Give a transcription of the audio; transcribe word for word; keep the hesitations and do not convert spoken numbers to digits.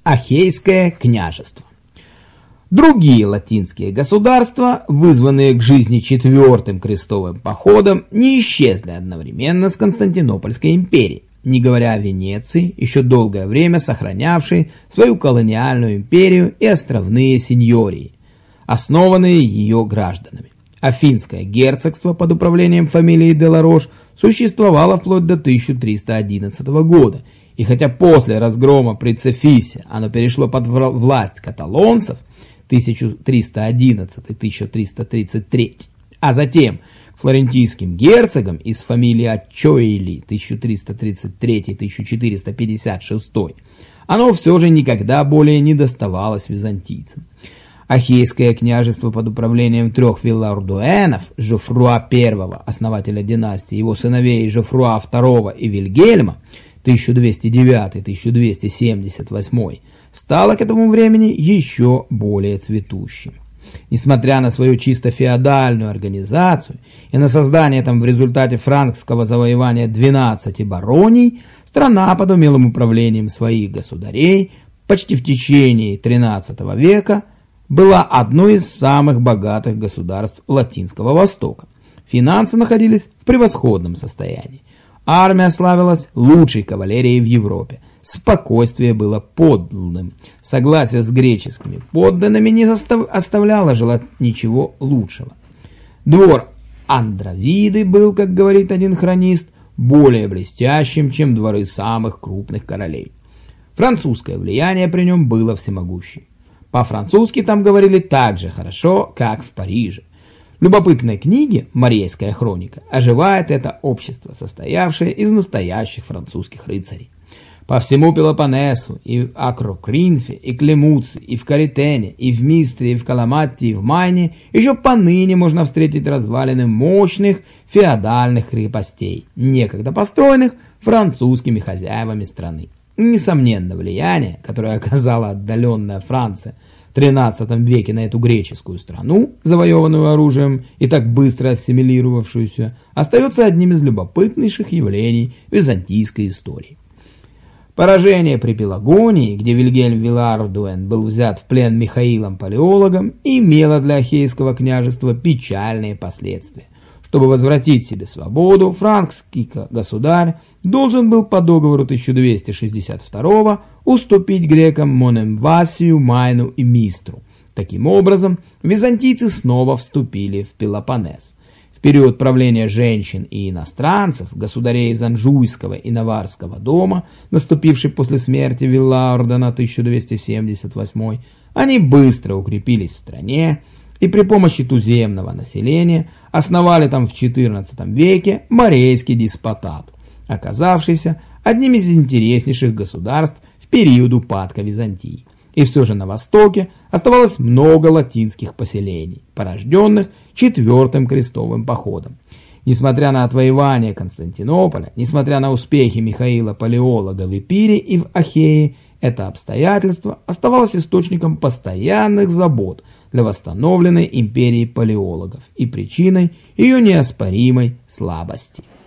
Ахейское княжество. Другие латинские государства, вызванные к жизни четвертым крестовым походом, не исчезли одновременно с Константинопольской империей, не говоря о Венеции, еще долгое время сохранявшей свою колониальную империю и островные сеньории, основанные ее гражданами. Афинское герцогство под управлением фамилии де ла Рош существовало вплоть до тысяча триста одиннадцатого года, и хотя после разгрома при Цефисе оно перешло под власть каталонцев тысяча триста одиннадцатый — тысяча триста тридцать третий, а затем к флорентийским герцогам из фамилии Аччоили тысяча триста тридцать третий — тысяча четыреста пятьдесят шестой, оно все же никогда более не доставалось византийцам. Ахейское княжество под управлением трех виллардуэнов, Жофруа I, основателя династии, его сыновей Жофруа второго и Вильгельма, тысяча двести девятый — тысяча двести семьдесят восьмой, стало к этому времени еще более цветущим. Несмотря на свою чисто феодальную организацию и на создание там в результате франкского завоевания двенадцати бароний, страна под умелым управлением своих государей почти в течение тринадцатого века была одной из самых богатых государств Латинского Востока. Финансы находились в превосходном состоянии. Армия славилась лучшей кавалерией в Европе. Спокойствие было подлым. Согласие с греческими подданными не оставляло желать ничего лучшего. Двор Андровиды был, как говорит один хронист, более блестящим, чем дворы самых крупных королей. Французское влияние при нем было всемогущим. По-французски там говорили так же хорошо, как в Париже. В любопытной книге «Морейская хроника» оживает это общество, состоявшее из настоящих французских рыцарей. По всему Пелопоннесу, и в Акрокринфе, и Клемуце, и в Каритене, и в Мистре, и в Каламатте, и в Майне еще поныне можно встретить развалины мощных феодальных крепостей, некогда построенных французскими хозяевами страны. Несомненно, влияние, которое оказала отдаленная Франция в тринадцатом веке на эту греческую страну, завоеванную оружием и так быстро ассимилировавшуюся, остается одним из любопытнейших явлений византийской истории. Поражение при Пелагонии, где Вильгельм Виллардуэн был взят в плен Михаилом Палеологом, имело для Ахейского княжества печальные последствия. Чтобы возвратить себе свободу, франкский государь должен был по договору тысяча двести шестьдесят второго уступить грекам Монемвасию, Майну и Мистру. Таким образом, византийцы снова вступили в Пелопоннес. В период правления женщин и иностранцев, государей из Анжуйского и Наварского дома, наступивший после смерти Виллардена тысяча двести семьдесят восьмой, они быстро укрепились в стране и при помощи туземного населения основали там в четырнадцатом веке Морейский деспотат, оказавшийся одним из интереснейших государств в период упадка Византии. И все же на востоке оставалось много латинских поселений, порожденных четвертым крестовым походом. Несмотря на отвоевание Константинополя, несмотря на успехи Михаила Палеолога в Эпире и в Ахее, это обстоятельство оставалось источником постоянных забот для восстановленной империи палеологов и причиной ее неоспоримой слабости.